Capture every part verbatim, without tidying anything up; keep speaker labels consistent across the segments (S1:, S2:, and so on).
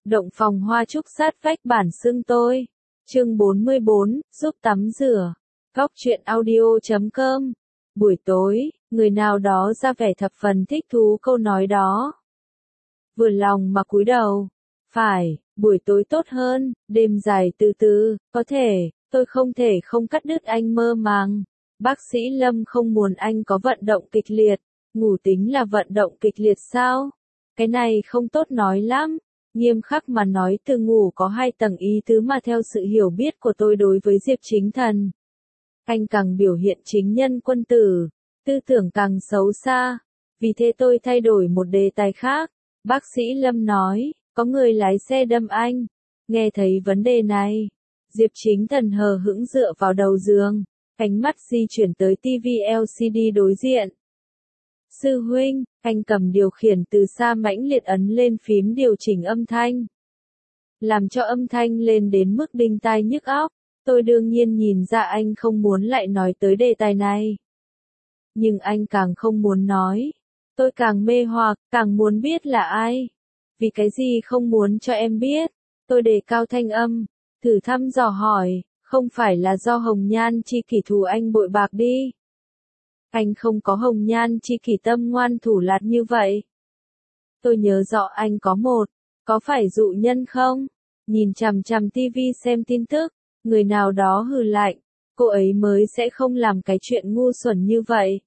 S1: Động phòng hoa trúc sát vách bản xưng tôi. Chương bốn mươi bốn, giúp tắm rửa. Góc truyện audio chấm com. Buổi tối, người nào đó ra vẻ thập phần thích thú câu nói đó. Vừa lòng mà cúi đầu. Phải, buổi tối tốt hơn, đêm dài từ từ, có thể, tôi không thể không cắt đứt anh mơ màng. Bác sĩ Lâm không muốn anh có vận động kịch liệt. Ngủ tính là vận động kịch liệt sao? Cái này không tốt nói lắm. Nghiêm khắc mà nói, từ ngủ có hai tầng ý tứ mà theo sự hiểu biết của tôi đối với Diệp Chính Thần. Anh càng biểu hiện chính nhân quân tử, tư tưởng càng xấu xa. Vì thế tôi thay đổi một đề tài khác. Bác sĩ Lâm nói, có người lái xe đâm anh. Nghe thấy vấn đề này, Diệp Chính Thần hờ hững dựa vào đầu giường, ánh mắt di chuyển tới tivi L C D đối diện. Sư huynh, anh cầm điều khiển từ xa mãnh liệt ấn lên phím điều chỉnh âm thanh. Làm cho âm thanh lên đến mức đinh tai nhức óc. Tôi đương nhiên nhìn ra anh không muốn lại nói tới đề tài này. Nhưng anh càng không muốn nói. Tôi càng mê hoặc, càng muốn biết là ai. Vì cái gì không muốn cho em biết. Tôi đề cao thanh âm, thử thăm dò hỏi, không phải là do hồng nhan chi kỷ thù anh bội bạc đi. Anh không có hồng nhan chi kỷ tâm ngoan thủ lạt như vậy. Tôi nhớ rõ anh có một, có phải dụ nhân không? Nhìn chằm chằm tivi xem tin tức, người nào đó hừ lạnh, cô ấy mới sẽ không làm cái chuyện ngu xuẩn như vậy.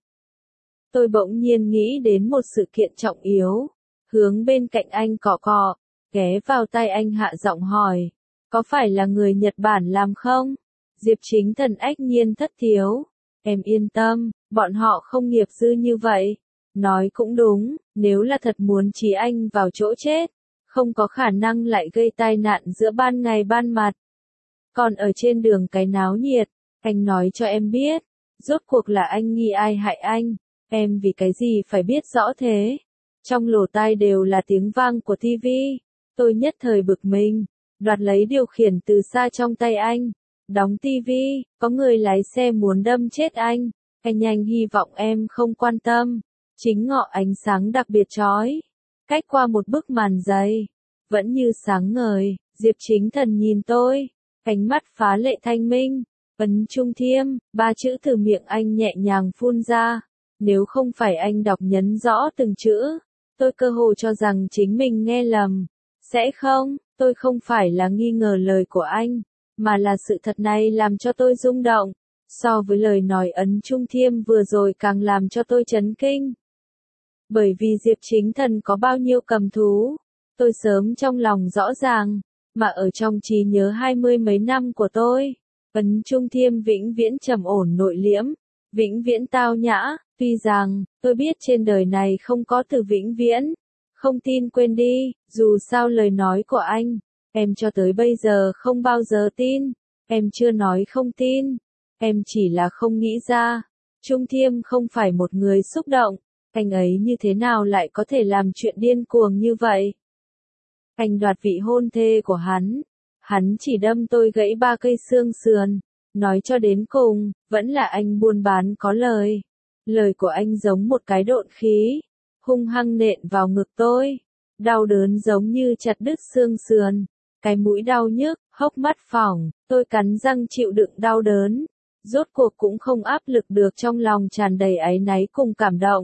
S1: Tôi bỗng nhiên nghĩ đến một sự kiện trọng yếu, hướng bên cạnh anh cọ cọ, ghé vào tai anh hạ giọng hỏi, có phải là người Nhật Bản làm không? Diệp Chính Thần ách nhiên thất thiếu. Em yên tâm, bọn họ không nghiệp dư như vậy. Nói cũng đúng, nếu là thật muốn trí anh vào chỗ chết, không có khả năng lại gây tai nạn giữa ban ngày ban mặt. Còn ở trên đường cái náo nhiệt, anh nói cho em biết, rốt cuộc là anh nghi ai hại anh, em vì cái gì phải biết rõ thế. Trong lỗ tai đều là tiếng vang của tivi, tôi nhất thời bực mình, đoạt lấy điều khiển từ xa trong tay anh. Đóng tivi, có người lái xe muốn đâm chết anh. Anh nhanh hy vọng em không quan tâm. Chính ngọ ánh sáng đặc biệt chói. Cách qua một bức màn dày. Vẫn như sáng ngời, Diệp Chính Thần nhìn tôi. Ánh mắt phá lệ thanh minh. Ấn Trung Thiêm, ba chữ từ miệng anh nhẹ nhàng phun ra. Nếu không phải anh đọc nhấn rõ từng chữ, tôi cơ hồ cho rằng chính mình nghe lầm. Sẽ không, tôi không phải là nghi ngờ lời của anh. Mà là sự thật này làm cho tôi rung động, so với lời nói Ấn Trung Thiêm vừa rồi càng làm cho tôi chấn kinh. Bởi vì Diệp Chính Thần có bao nhiêu cầm thú, tôi sớm trong lòng rõ ràng, mà ở trong trí nhớ hai mươi mấy năm của tôi, Ấn Trung Thiêm vĩnh viễn trầm ổn nội liễm, vĩnh viễn tao nhã, tuy rằng, tôi biết trên đời này không có từ vĩnh viễn, không tin quên đi, dù sao lời nói của anh. Em cho tới bây giờ không bao giờ tin, em chưa nói không tin, em chỉ là không nghĩ ra. Trung Thiêm không phải một người xúc động, anh ấy như thế nào lại có thể làm chuyện điên cuồng như vậy? Anh đoạt vị hôn thê của hắn, hắn chỉ đâm tôi gãy ba cây xương sườn, nói cho đến cùng, vẫn là anh buôn bán có lời. Lời của anh giống một cái độn khí, hung hăng nện vào ngực tôi, đau đớn giống như chặt đứt xương sườn. Cái mũi đau nhức, hốc mắt phỏng, tôi cắn răng chịu đựng đau đớn. Rốt cuộc cũng không áp lực được trong lòng tràn đầy áy náy cùng cảm động.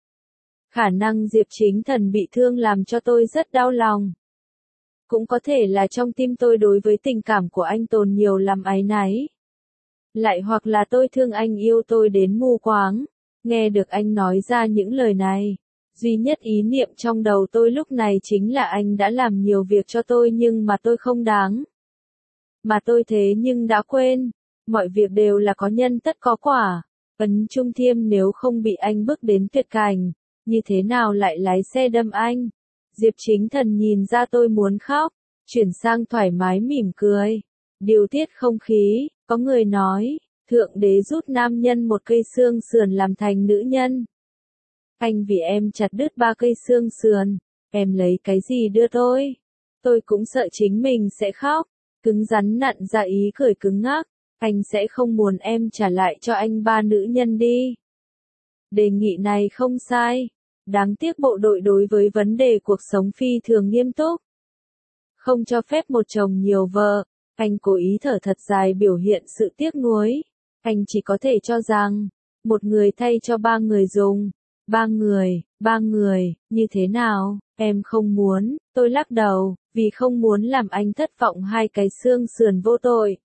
S1: Khả năng Diệp Chính Thần bị thương làm cho tôi rất đau lòng. Cũng có thể là trong tim tôi đối với tình cảm của anh tồn nhiều lắm áy náy. Lại hoặc là tôi thương anh yêu tôi đến mù quáng. Nghe được anh nói ra những lời này. Duy nhất ý niệm trong đầu tôi lúc này chính là anh đã làm nhiều việc cho tôi nhưng mà tôi không đáng. Mà tôi thế nhưng đã quên, mọi việc đều là có nhân tất có quả. Ấn Trung Thiêm nếu không bị anh bước đến tuyệt cảnh, như thế nào lại lái xe đâm anh? Diệp Chính Thần nhìn ra tôi muốn khóc, chuyển sang thoải mái mỉm cười. Điều tiết không khí, có người nói, Thượng Đế rút nam nhân một cây xương sườn làm thành nữ nhân. Anh vì em chặt đứt ba cây xương sườn, em lấy cái gì đưa tôi? Tôi cũng sợ chính mình sẽ khóc, cứng rắn nặn ra ý cười cứng ngắc, anh sẽ không muốn em trả lại cho anh ba nữ nhân đi. Đề nghị này không sai, đáng tiếc bộ đội đối với vấn đề cuộc sống phi thường nghiêm túc. không cho phép một chồng nhiều vợ. Anh cố ý thở thật dài biểu hiện sự tiếc nuối. Anh chỉ có thể cho rằng, một người thay cho ba người dùng. Ba người, ba người, như thế nào, em không muốn, tôi lắc đầu, vì không muốn làm anh thất vọng hai cái xương sườn vô tội.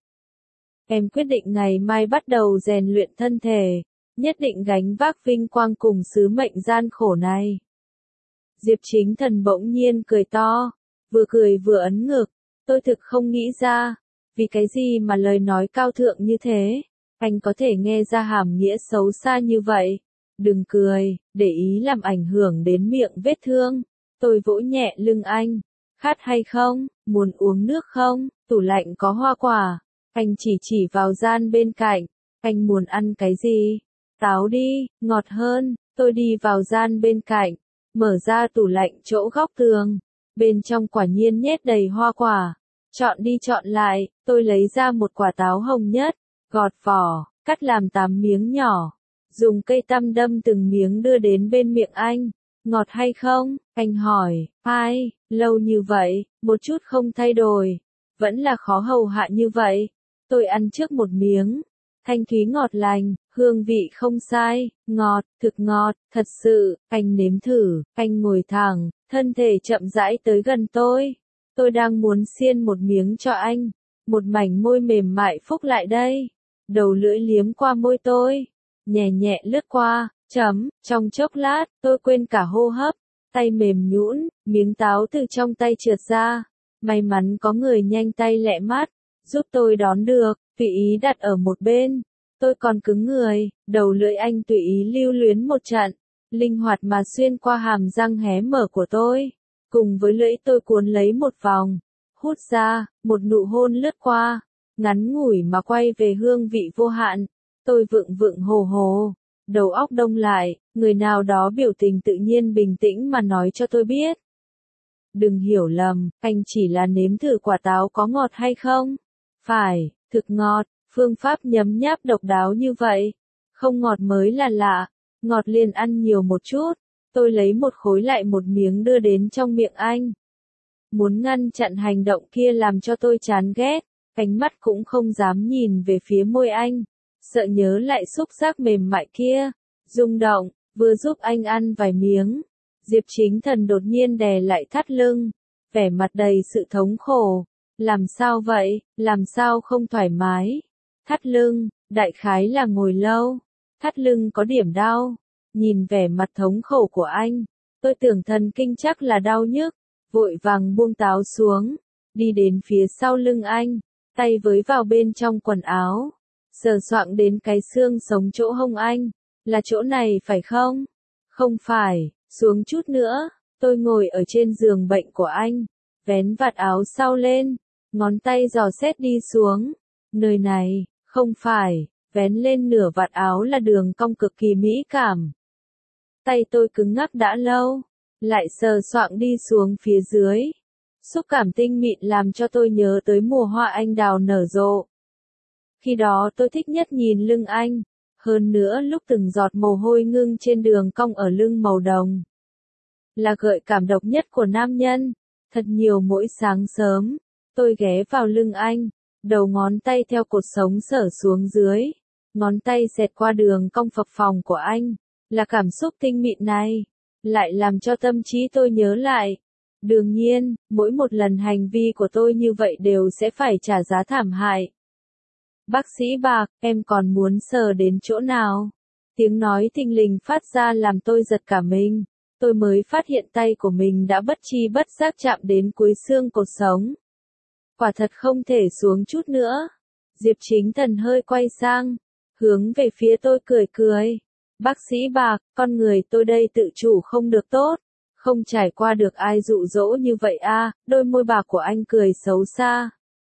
S1: Em quyết định ngày mai bắt đầu rèn luyện thân thể, nhất định gánh vác vinh quang cùng sứ mệnh gian khổ này. Diệp Chính Thần bỗng nhiên cười to, vừa cười vừa ấn ngực, tôi thực không nghĩ ra, vì cái gì mà lời nói cao thượng như thế, anh có thể nghe ra hàm nghĩa xấu xa như vậy. Đừng cười, để ý làm ảnh hưởng đến miệng vết thương. Tôi vỗ nhẹ lưng anh. Khát hay không? Muốn uống nước không? Tủ lạnh có hoa quả. Anh chỉ chỉ vào gian bên cạnh. Anh muốn ăn cái gì? Táo đi, ngọt hơn. Tôi đi vào gian bên cạnh, mở ra tủ lạnh chỗ góc tường. Bên trong quả nhiên nhét đầy hoa quả. Chọn đi chọn lại, tôi lấy ra một quả táo hồng nhất, gọt vỏ, cắt làm tám miếng nhỏ. Dùng cây tăm đâm từng miếng đưa đến bên miệng anh. Ngọt hay không? Anh hỏi. Ai, lâu như vậy, một chút không thay đổi. Vẫn là khó hầu hạ như vậy. Tôi ăn trước một miếng. Thanh thúy ngọt lành, hương vị không sai, ngọt, thực ngọt, thật sự. Anh nếm thử, anh ngồi thẳng, thân thể chậm rãi tới gần tôi. Tôi đang muốn xiên một miếng cho anh. Một mảnh môi mềm mại phúc lại đây. Đầu lưỡi liếm qua môi tôi. Nhẹ nhẹ lướt qua, chấm, trong chốc lát, tôi quên cả hô hấp, tay mềm nhũn, miếng táo từ trong tay trượt ra. May mắn có người nhanh tay lẹ mắt, giúp tôi đón được, tùy ý đặt ở một bên. Tôi còn cứng người, đầu lưỡi anh tùy ý lưu luyến một trận, linh hoạt mà xuyên qua hàm răng hé mở của tôi. Cùng với lưỡi tôi cuốn lấy một vòng, hút ra, một nụ hôn lướt qua, ngắn ngủi mà quay về hương vị vô hạn. Tôi vượng vượng hồ hồ, đầu óc đông lại, người nào đó biểu tình tự nhiên bình tĩnh mà nói cho tôi biết. Đừng hiểu lầm, anh chỉ là nếm thử quả táo có ngọt hay không? Phải, thực ngọt, phương pháp nhấm nháp độc đáo như vậy. Không ngọt mới là lạ, ngọt liền ăn nhiều một chút. Tôi lấy một khối lại một miếng đưa đến trong miệng anh. Muốn ngăn chặn hành động kia làm cho tôi chán ghét, ánh mắt cũng không dám nhìn về phía môi anh. Sợ nhớ lại xúc giác mềm mại kia, rung động, vừa giúp anh ăn vài miếng. Diệp Chính Thần đột nhiên đè lại thắt lưng, vẻ mặt đầy sự thống khổ. Làm sao vậy, làm sao không thoải mái? Thắt lưng, đại khái là ngồi lâu, thắt lưng có điểm đau. Nhìn vẻ mặt thống khổ của anh, tôi tưởng thần kinh chắc là đau nhức, vội vàng buông táo xuống, đi đến phía sau lưng anh, tay với vào bên trong quần áo. Sờ soạng đến cái xương sống chỗ hông anh. Là chỗ này phải không? Không phải, xuống chút nữa. Tôi ngồi ở trên giường bệnh của anh, vén vạt áo sau lên, ngón tay dò xét đi xuống. Nơi này, không phải, vén lên nửa vạt áo là đường cong cực kỳ mỹ cảm. Tay tôi cứng ngắc đã lâu, lại sờ soạng đi xuống phía dưới. Xúc cảm tinh mịn làm cho tôi nhớ tới mùa hoa anh đào nở rộ. Khi đó tôi thích nhất nhìn lưng anh, hơn nữa lúc từng giọt mồ hôi ngưng trên đường cong ở lưng màu đồng. Là gợi cảm độc nhất của nam nhân, thật nhiều mỗi sáng sớm, tôi ghé vào lưng anh, đầu ngón tay theo cột sống xở xuống dưới, ngón tay xẹt qua đường cong phập phồng của anh, là cảm xúc tinh mịn này, lại làm cho tâm trí tôi nhớ lại. Đương nhiên, mỗi một lần hành vi của tôi như vậy đều sẽ phải trả giá thảm hại. Bác sĩ Bạc, em còn muốn sờ đến chỗ nào? Tiếng nói thình lình phát ra làm tôi giật cả mình. Tôi mới phát hiện tay của mình đã bất chi bất giác chạm đến cuối xương cột sống. Quả thật không thể xuống chút nữa. Diệp Chính Thần hơi quay sang, hướng về phía tôi cười cười. Bác sĩ Bạc, con người tôi đây tự chủ không được tốt. Không trải qua được ai dụ dỗ như vậy a. Đôi môi bạc của anh cười xấu xa.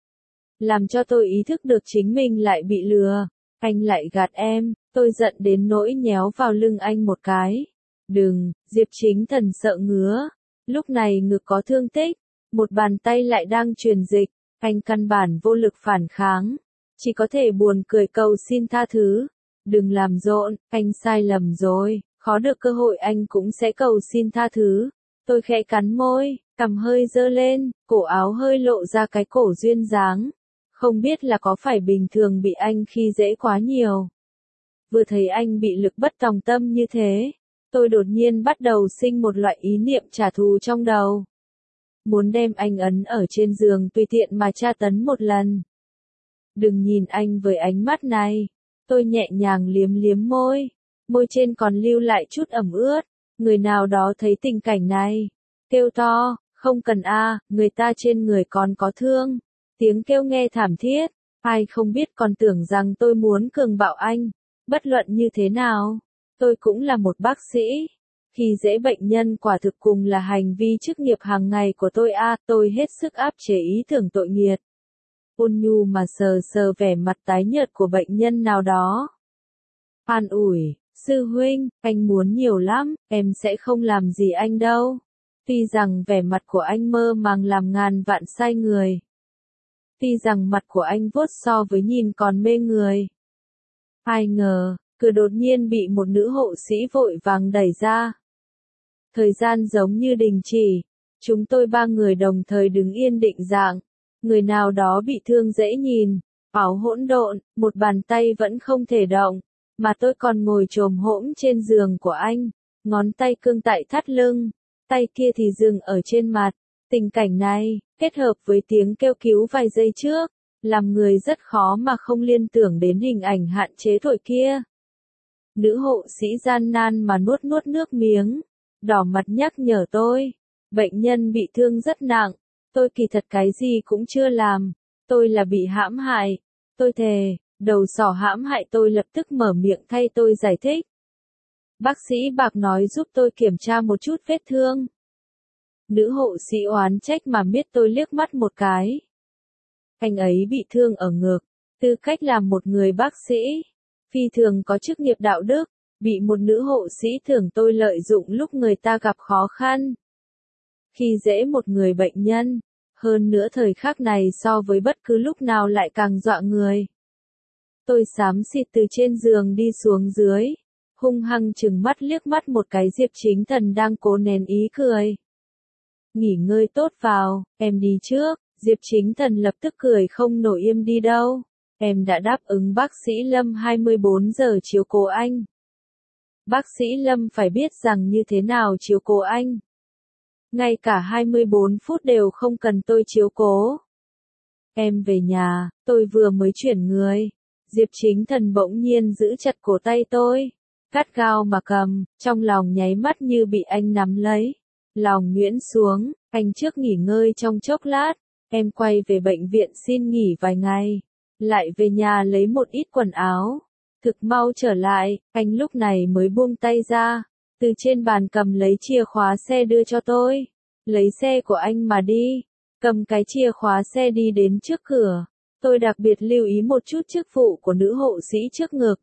S1: Làm cho tôi ý thức được chính mình lại bị lừa. Anh lại gạt em, tôi giận đến nỗi nhéo vào lưng anh một cái. Đừng, Diệp Chính Thần sợ ngứa. Lúc này ngực có thương tích, một bàn tay lại đang truyền dịch, anh căn bản vô lực phản kháng. Chỉ có thể buồn cười cầu xin tha thứ. Đừng làm rộn, anh sai lầm rồi, khó được cơ hội anh cũng sẽ cầu xin tha thứ. Tôi khẽ cắn môi, cằm hơi dơ lên, cổ áo hơi lộ ra cái cổ duyên dáng. Không biết là có phải bình thường bị anh khi dễ quá nhiều. Vừa thấy anh bị lực bất tòng tâm như thế, tôi đột nhiên bắt đầu sinh một loại ý niệm trả thù trong đầu. Muốn đem anh ấn ở trên giường tùy tiện mà tra tấn một lần. Đừng nhìn anh với ánh mắt này. Tôi nhẹ nhàng liếm liếm môi. Môi trên còn lưu lại chút ẩm ướt. Người nào đó thấy tình cảnh này. Kêu to, không cần a, người ta trên người còn có thương. Tiếng kêu nghe thảm thiết. Ai không biết còn tưởng rằng tôi muốn cường bạo anh. Bất luận như thế nào, tôi cũng là một bác sĩ. Khi dễ bệnh nhân quả thực cùng là hành vi chức nghiệp hàng ngày của tôi a, tôi hết sức áp chế ý tưởng tội nghiệp. Ôn nhu mà sờ sờ vẻ mặt tái nhợt của bệnh nhân nào đó. An ủi, sư huynh, anh muốn nhiều lắm, em sẽ không làm gì anh đâu. Tuy rằng vẻ mặt của anh mơ màng làm ngàn vạn sai người. Tuy rằng mặt của anh vuốt so với nhìn còn mê người. Ai ngờ, cửa đột nhiên bị một nữ hộ sĩ vội vàng đẩy ra. Thời gian giống như đình chỉ, chúng tôi ba người đồng thời đứng yên định dạng. Người nào đó bị thương dễ nhìn, áo hỗn độn, một bàn tay vẫn không thể động, mà tôi còn ngồi chồm hổm trên giường của anh, ngón tay cương tại thắt lưng, tay kia thì dừng ở trên mặt. Tình cảnh này, kết hợp với tiếng kêu cứu vài giây trước, làm người rất khó mà không liên tưởng đến hình ảnh hạn chế thổi kia. Nữ hộ sĩ gian nan mà nuốt nuốt nước miếng, đỏ mặt nhắc nhở tôi, bệnh nhân bị thương rất nặng, tôi kỳ thật cái gì cũng chưa làm, tôi là bị hãm hại, tôi thề, đầu sỏ hãm hại. Tôi lập tức mở miệng thay tôi giải thích. Bác sĩ Bạc nói giúp tôi kiểm tra một chút vết thương. Nữ hộ sĩ oán trách mà miết tôi liếc mắt một cái. Anh ấy bị thương ở ngực, tư cách làm một người bác sĩ, phi thường có chức nghiệp đạo đức, bị một nữ hộ sĩ thường tôi lợi dụng lúc người ta gặp khó khăn. Khi dễ một người bệnh nhân, hơn nữa thời khắc này so với bất cứ lúc nào lại càng dọa người. Tôi xám xịt từ trên giường đi xuống dưới, hung hăng trừng mắt liếc mắt một cái Diệp Chính Thần đang cố nén ý cười. Nghỉ ngơi tốt vào, em đi trước. Diệp Chính Thần lập tức cười không nổi im đi đâu. Em đã đáp ứng bác sĩ Lâm hai mươi bốn giờ chiếu cố anh. Bác sĩ Lâm phải biết rằng như thế nào chiếu cố anh. Ngay cả hai mươi bốn phút đều không cần tôi chiếu cố. Em về nhà, tôi vừa mới chuyển người. Diệp Chính Thần bỗng nhiên giữ chặt cổ tay tôi. Gắt gao mà cầm, trong lòng nháy mắt như bị anh nắm lấy. Lòng nhuyễn xuống, anh trước nghỉ ngơi trong chốc lát. Em quay về bệnh viện xin nghỉ vài ngày. Lại về nhà lấy một ít quần áo. Thực mau trở lại, anh lúc này mới buông tay ra. Từ trên bàn cầm lấy chìa khóa xe đưa cho tôi. Lấy xe của anh mà đi. Cầm cái chìa khóa xe đi đến trước cửa. Tôi đặc biệt lưu ý một chút chức vụ của nữ hộ sĩ trước ngực.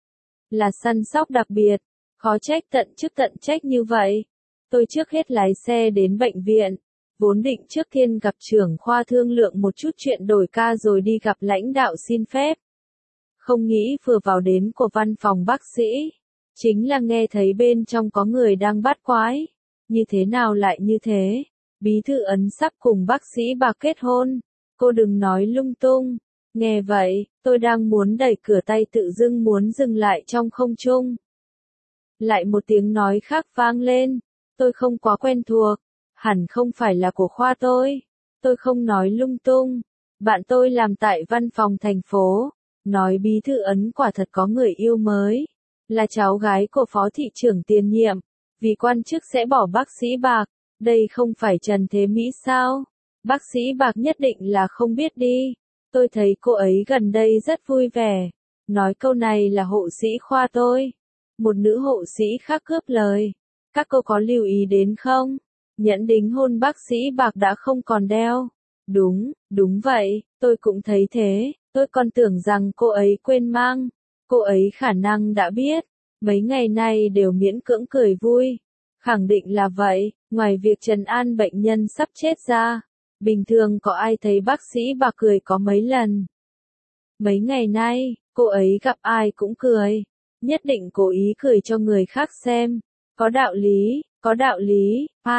S1: Là săn sóc đặc biệt. Khó trách tận chức tận trách như vậy. Tôi trước hết lái xe đến bệnh viện. Vốn định trước tiên gặp trưởng khoa thương lượng một chút chuyện đổi ca rồi đi gặp lãnh đạo xin phép. Không nghĩ vừa vào đến của văn phòng bác sĩ. Chính là nghe thấy bên trong có người đang bắt quái. Như thế nào lại như thế? Bí thư ấn sắp cùng bác sĩ Bạc kết hôn. Cô đừng nói lung tung. Nghe vậy, tôi đang muốn đẩy cửa tay tự dưng muốn dừng lại trong không trung. Lại một tiếng nói khác vang lên. Tôi không quá quen thuộc. Hẳn không phải là của khoa tôi. Tôi không nói lung tung. Bạn tôi làm tại văn phòng thành phố. Nói bí thư ấn quả thật có người yêu mới. Là cháu gái của phó thị trưởng tiền nhiệm. Vì quan chức sẽ bỏ bác sĩ Bạc. Đây không phải Trần Thế Mỹ sao? Bác sĩ Bạc nhất định là không biết đi. Tôi thấy cô ấy gần đây rất vui vẻ. Nói câu này là hộ sĩ khoa tôi. Một nữ hộ sĩ khác cướp lời. Các cô có lưu ý đến không? Nhẫn đính hôn bác sĩ Bạc đã không còn đeo. Đúng, đúng vậy, tôi cũng thấy thế. Tôi còn tưởng rằng cô ấy quên mang. Cô ấy khả năng đã biết. Mấy ngày nay đều miễn cưỡng cười vui. Khẳng định là vậy, ngoài việc trấn an bệnh nhân sắp chết ra. Bình thường có ai thấy bác sĩ Bạc cười có mấy lần. Mấy ngày nay, cô ấy gặp ai cũng cười. Nhất định cố ý cười cho người khác xem. Có đạo lý, có đạo lý, ai,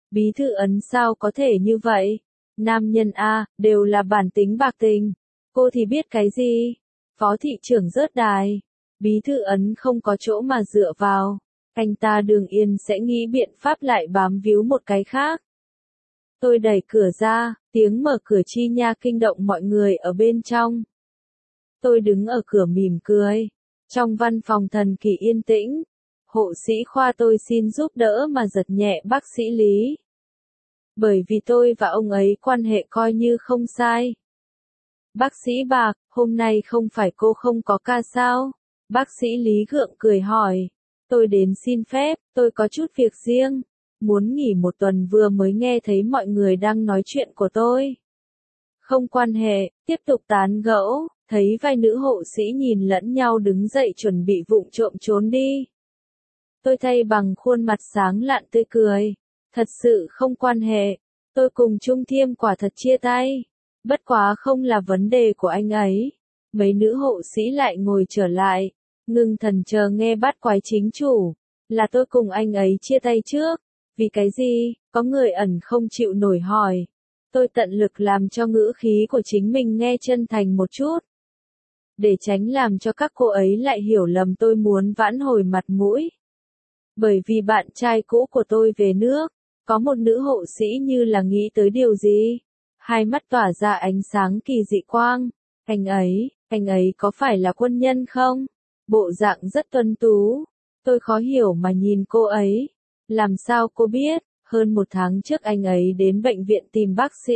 S1: Bí thư Ấn sao có thể như vậy? Nam nhân A, đều là bản tính bạc tình. Cô thì biết cái gì? Phó thị trưởng rớt đài. Bí thư Ấn không có chỗ mà dựa vào. Anh ta Đường Yên sẽ nghĩ biện pháp lại bám víu một cái khác. Tôi đẩy cửa ra, tiếng mở cửa chi nha kinh động mọi người ở bên trong. Tôi đứng ở cửa mỉm cười. Trong văn phòng thần kỳ yên tĩnh. Hộ sĩ khoa tôi xin giúp đỡ mà giật nhẹ bác sĩ Lý. Bởi vì tôi và ông ấy quan hệ coi như không sai. Bác sĩ Bạc, hôm nay không phải cô không có ca sao? Bác sĩ Lý gượng cười hỏi. Tôi đến xin phép, tôi có chút việc riêng. Muốn nghỉ một tuần vừa mới nghe thấy mọi người đang nói chuyện của tôi. Không quan hệ, tiếp tục tán gẫu, thấy vài nữ hộ sĩ nhìn lẫn nhau đứng dậy chuẩn bị vụng trộm trốn đi. Tôi thay bằng khuôn mặt sáng lạn tươi cười. Thật sự không quan hệ, tôi cùng Trung Thiêm quả thật chia tay. Bất quá không là vấn đề của anh ấy. Mấy nữ hộ sĩ lại ngồi trở lại, ngưng thần chờ nghe bắt quái chính chủ. Là tôi cùng anh ấy chia tay trước. Vì cái gì? Có người ẩn không chịu nổi hỏi. Tôi tận lực làm cho ngữ khí của chính mình nghe chân thành một chút. Để tránh làm cho các cô ấy lại hiểu lầm tôi muốn vãn hồi mặt mũi. Bởi vì bạn trai cũ của tôi về nước, có một nữ hộ sĩ như là nghĩ tới điều gì. Hai mắt tỏa ra ánh sáng kỳ dị quang. Anh ấy, anh ấy có phải là quân nhân không? Bộ dạng rất tuấn tú. Tôi khó hiểu mà nhìn cô ấy. Làm sao cô biết? Hơn một tháng trước anh ấy đến bệnh viện tìm bác sĩ.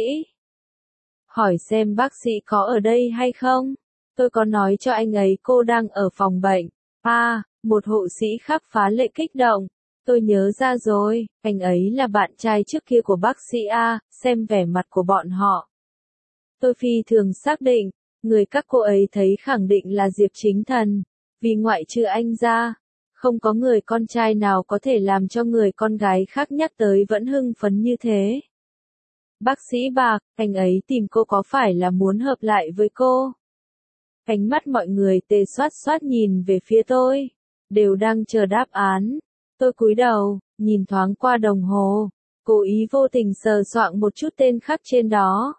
S1: Hỏi xem bác sĩ có ở đây hay không? Tôi có nói cho anh ấy cô đang ở phòng bệnh. À, một hộ sĩ khác phá lệ kích động. Tôi nhớ ra rồi, anh ấy là bạn trai trước kia của bác sĩ A, xem vẻ mặt của bọn họ. Tôi phi thường xác định, người các cô ấy thấy khẳng định là Diệp Chính Thần, vì ngoại trừ anh ra, không có người con trai nào có thể làm cho người con gái khác nhắc tới vẫn hưng phấn như thế. Bác sĩ Bạc, anh ấy tìm cô có phải là muốn hợp lại với cô? Ánh mắt mọi người tê xoát xoát nhìn về phía tôi, đều đang chờ đáp án. Tôi cúi đầu, nhìn thoáng qua đồng hồ, cố ý vô tình sờ soạng một chút tên khắc trên đó.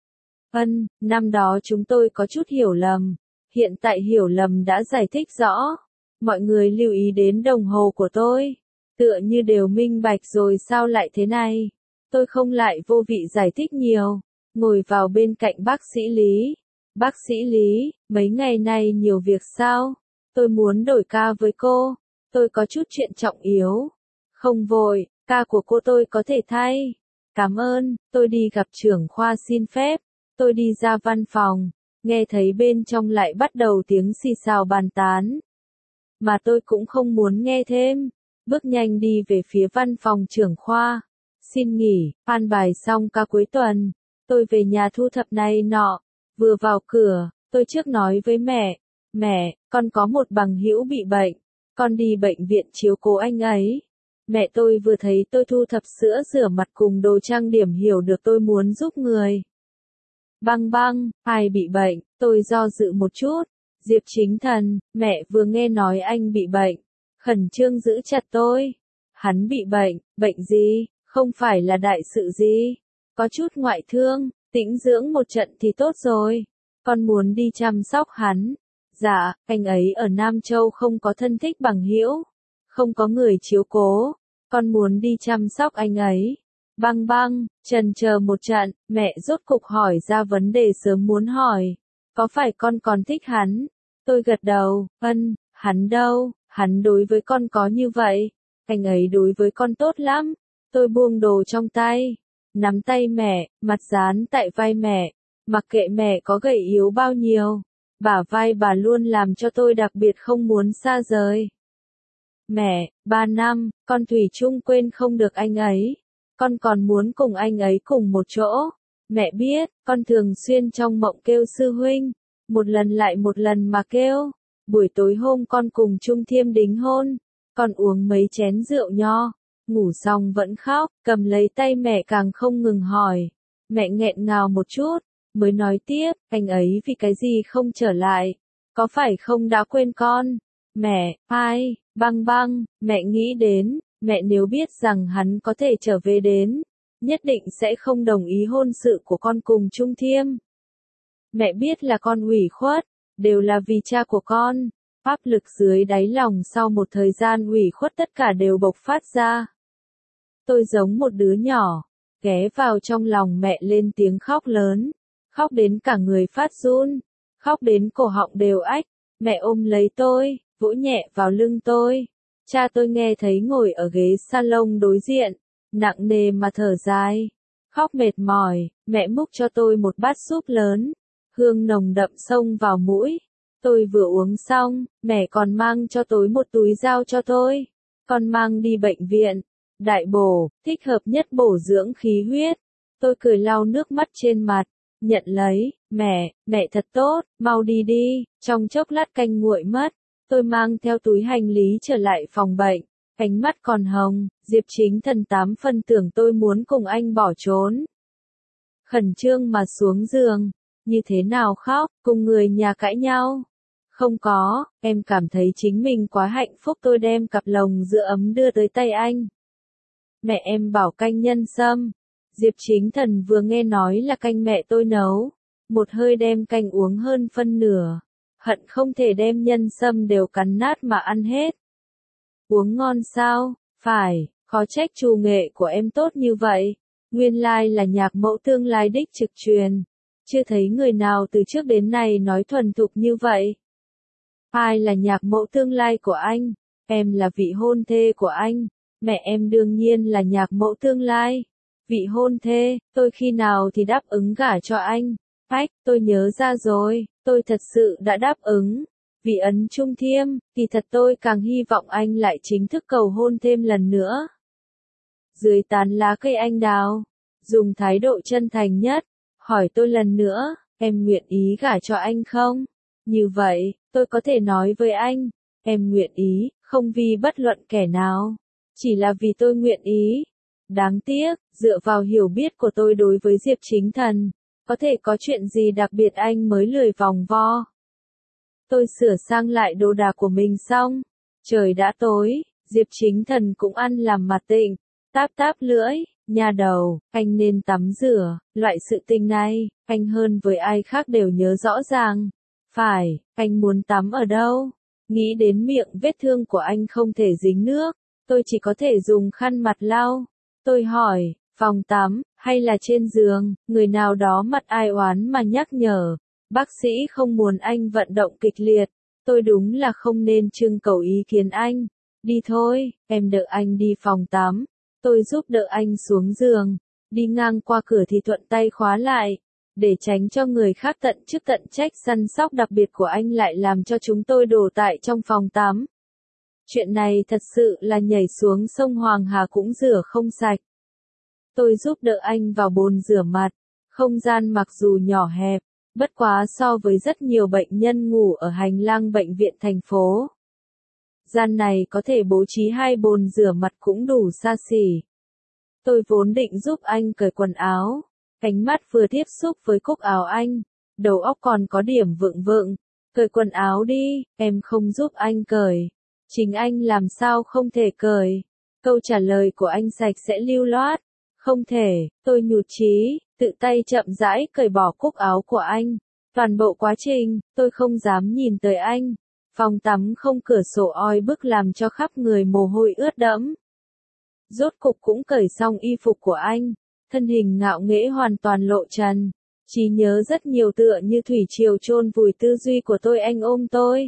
S1: Ân, năm đó chúng tôi có chút hiểu lầm, hiện tại hiểu lầm đã giải thích rõ. Mọi người lưu ý đến đồng hồ của tôi, tựa như đều minh bạch rồi sao lại thế này. Tôi không lại vô vị giải thích nhiều, ngồi vào bên cạnh bác sĩ Lý. Bác sĩ Lý, mấy ngày nay nhiều việc sao? Tôi muốn đổi ca với cô. Tôi có chút chuyện trọng yếu. Không vội, ca của cô tôi có thể thay. Cảm ơn, tôi đi gặp trưởng khoa xin phép. Tôi đi ra văn phòng, nghe thấy bên trong lại bắt đầu tiếng xì xào bàn tán. Mà tôi cũng không muốn nghe thêm. Bước nhanh đi về phía văn phòng trưởng khoa. Xin nghỉ, an bài xong ca cuối tuần. Tôi về nhà thu thập này nọ. Vừa vào cửa, tôi trước nói với mẹ. Mẹ, con có một bằng hữu bị bệnh. Con đi bệnh viện chiếu cố anh ấy. Mẹ tôi vừa thấy tôi thu thập sữa rửa mặt cùng đồ trang điểm hiểu được tôi muốn giúp người. Băng băng, ai bị bệnh, tôi do dự một chút. Diệp Chính Thần, mẹ vừa nghe nói anh bị bệnh. Khẩn trương giữ chặt tôi. Hắn bị bệnh, bệnh gì, không phải là đại sự gì. Có chút ngoại thương, tĩnh dưỡng một trận thì tốt rồi. Con muốn đi chăm sóc hắn. Dạ, anh ấy ở Nam Châu không có thân thích bằng hữu, không có người chiếu cố, con muốn đi chăm sóc anh ấy. Băng băng, chần chờ một trận, mẹ rốt cục hỏi ra vấn đề sớm muốn hỏi. Có phải con còn thích hắn? Tôi gật đầu, ân, hắn đâu, hắn đối với con có như vậy, anh ấy đối với con tốt lắm. Tôi buông đồ trong tay, nắm tay mẹ, mặt dán tại vai mẹ, mặc kệ mẹ có gầy yếu bao nhiêu. Bả vai bà luôn làm cho tôi đặc biệt không muốn xa rời. Mẹ, ba năm, con thủy chung quên không được anh ấy. Con còn muốn cùng anh ấy cùng một chỗ. Mẹ biết, con thường xuyên trong mộng kêu sư huynh. Một lần lại một lần mà kêu. Buổi tối hôm con cùng Trung Thiêm đính hôn. Con uống mấy chén rượu nho. Ngủ xong vẫn khóc, cầm lấy tay mẹ càng không ngừng hỏi. Mẹ nghẹn ngào một chút. Mới nói tiếp, anh ấy vì cái gì không trở lại? Có phải không đã quên con? Mẹ, ai, băng băng, mẹ nghĩ đến, mẹ nếu biết rằng hắn có thể trở về đến, nhất định sẽ không đồng ý hôn sự của con cùng Trung Thiêm. Mẹ biết là con ủy khuất, đều là vì cha của con. Áp lực dưới đáy lòng sau một thời gian ủy khuất tất cả đều bộc phát ra. Tôi giống một đứa nhỏ, ghé vào trong lòng mẹ lên tiếng khóc lớn, khóc đến cả người phát run, khóc đến cổ họng đều ách. Mẹ ôm lấy tôi, vỗ nhẹ vào lưng tôi. Cha tôi nghe thấy ngồi ở ghế salon đối diện, nặng nề mà thở dài, khóc mệt mỏi. Mẹ múc cho tôi một bát súp lớn, hương nồng đậm xông vào mũi. Tôi vừa uống xong, mẹ còn mang cho tôi một túi dao cho tôi. Con mang đi bệnh viện, đại bổ, thích hợp nhất bổ dưỡng khí huyết. Tôi cười lau nước mắt trên mặt, nhận lấy. Mẹ, mẹ thật tốt, mau đi đi. Trong chốc lát canh nguội mất, tôi mang theo túi hành lý trở lại phòng bệnh. Ánh mắt còn hồng, Diệp Chính Thần tám phần tưởng tôi muốn cùng anh bỏ trốn. Khẩn trương mà xuống giường, như thế nào khóc, cùng người nhà cãi nhau. Không có, em cảm thấy chính mình quá hạnh phúc. Tôi đem cặp lồng giữ ấm đưa tới tay anh. Mẹ em bảo canh nhân sâm. Diệp Chính Thần vừa nghe nói là canh mẹ tôi nấu, một hơi đem canh uống hơn phân nửa, hận không thể đem nhân sâm đều cắn nát mà ăn hết. Uống ngon sao? Phải, khó trách trù nghệ của em tốt như vậy. Nguyên lai là nhạc mẫu tương lai đích trực truyền. Chưa thấy người nào từ trước đến nay nói thuần thục như vậy. Ai là nhạc mẫu tương lai của anh? Em là vị hôn thê của anh. Mẹ em đương nhiên là nhạc mẫu tương lai. Vị hôn thê, tôi khi nào thì đáp ứng gả cho anh? Ách, tôi nhớ ra rồi, tôi thật sự đã đáp ứng. Vì ấn Trung Thiêm, thì thật tôi càng hy vọng anh lại chính thức cầu hôn thêm lần nữa. Dưới tán lá cây anh đào, dùng thái độ chân thành nhất, hỏi tôi lần nữa, em nguyện ý gả cho anh không? Như vậy, tôi có thể nói với anh, em nguyện ý, không vì bất luận kẻ nào, chỉ là vì tôi nguyện ý. Đáng tiếc, dựa vào hiểu biết của tôi đối với Diệp Chính Thần, có thể có chuyện gì đặc biệt anh mới lười vòng vo. Tôi sửa sang lại đồ đạc của mình xong, trời đã tối, Diệp Chính Thần cũng ăn làm mặt tịnh, táp táp lưỡi, nhà đầu, anh nên tắm rửa, loại sự tình này, anh hơn với ai khác đều nhớ rõ ràng. Phải, anh muốn tắm ở đâu? Nghĩ đến miệng vết thương của anh không thể dính nước, tôi chỉ có thể dùng khăn mặt lau. Tôi hỏi, phòng tắm, hay là trên giường? Người nào đó mặt ai oán mà nhắc nhở, bác sĩ không muốn anh vận động kịch liệt. Tôi đúng là không nên trưng cầu ý kiến anh. Đi thôi, em đợi anh đi phòng tắm. Tôi giúp đỡ anh xuống giường, đi ngang qua cửa thì thuận tay khóa lại, để tránh cho người khác tận chức tận trách săn sóc đặc biệt của anh lại làm cho chúng tôi đổ tại trong phòng tắm. Chuyện này thật sự là nhảy xuống sông Hoàng Hà cũng rửa không sạch. Tôi giúp đỡ anh vào bồn rửa mặt, không gian mặc dù nhỏ hẹp, bất quá so với rất nhiều bệnh nhân ngủ ở hành lang bệnh viện thành phố. Gian này có thể bố trí hai bồn rửa mặt cũng đủ xa xỉ. Tôi vốn định giúp anh cởi quần áo, ánh mắt vừa tiếp xúc với cúc áo anh, đầu óc còn có điểm vượng vượng. Cởi quần áo đi, em không giúp anh cởi. Chính anh làm sao không thể cởi? Câu trả lời của anh sạch sẽ lưu loát. Không thể, tôi nhụt chí, tự tay chậm rãi cởi bỏ cúc áo của anh. Toàn bộ quá trình, tôi không dám nhìn tới anh. Phòng tắm không cửa sổ oi bức làm cho khắp người mồ hôi ướt đẫm. Rốt cục cũng cởi xong y phục của anh. Thân hình ngạo nghễ hoàn toàn lộ trần. Trí nhớ rất nhiều tựa như thủy triều chôn vùi tư duy của tôi. Anh ôm tôi.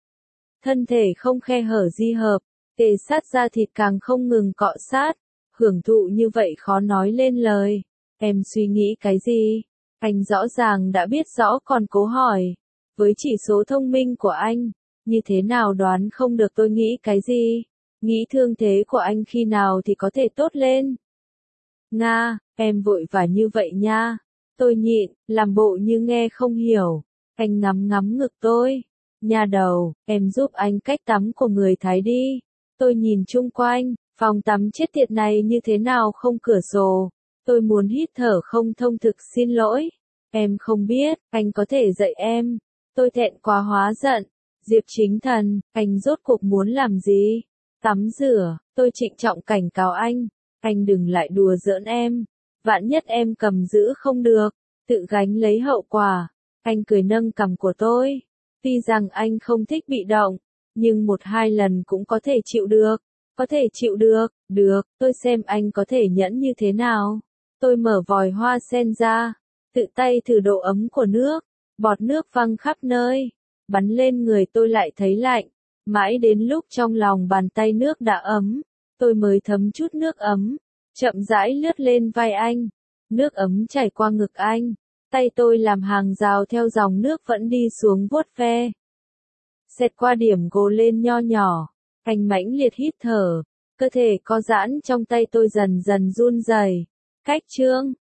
S1: Thân thể không khe hở di hợp, kề sát da thịt càng không ngừng cọ sát. Hưởng thụ như vậy khó nói lên lời. Em suy nghĩ cái gì? Anh rõ ràng đã biết rõ còn cố hỏi. Với chỉ số thông minh của anh, như thế nào đoán không được tôi nghĩ cái gì? Nghĩ thương thế của anh khi nào thì có thể tốt lên? Nga, em vội vã như vậy nha. Tôi nhịn, làm bộ như nghe không hiểu. Anh ngắm ngắm ngực tôi. Nhà đầu, em giúp anh cách tắm của người Thái đi. Tôi nhìn chung quanh, phòng tắm chết tiệt này như thế nào không cửa sổ. Tôi muốn hít thở không thông, thực xin lỗi. Em không biết, anh có thể dạy em. Tôi thẹn quá hóa giận. Diệp Chính Thần, anh rốt cuộc muốn làm gì? Tắm rửa, tôi trịnh trọng cảnh cáo anh. Anh đừng lại đùa giỡn em. Vạn nhất em cầm giữ không được, tự gánh lấy hậu quả. Anh cười nâng cằm của tôi. Tuy rằng anh không thích bị động, nhưng một hai lần cũng có thể chịu được. Có thể chịu được, được, tôi xem anh có thể nhẫn như thế nào. Tôi mở vòi hoa sen ra, tự tay thử độ ấm của nước, bọt nước văng khắp nơi, bắn lên người tôi lại thấy lạnh. Mãi đến lúc trong lòng bàn tay nước đã ấm, tôi mới thấm chút nước ấm, chậm rãi lướt lên vai anh. Nước ấm chảy qua ngực anh, tay tôi làm hàng rào theo dòng nước vẫn đi xuống vuốt ve. Xẹt qua điểm gồ lên nho nhỏ, anh mãnh liệt hít thở, cơ thể co giãn trong tay tôi dần dần run rẩy. Cách chương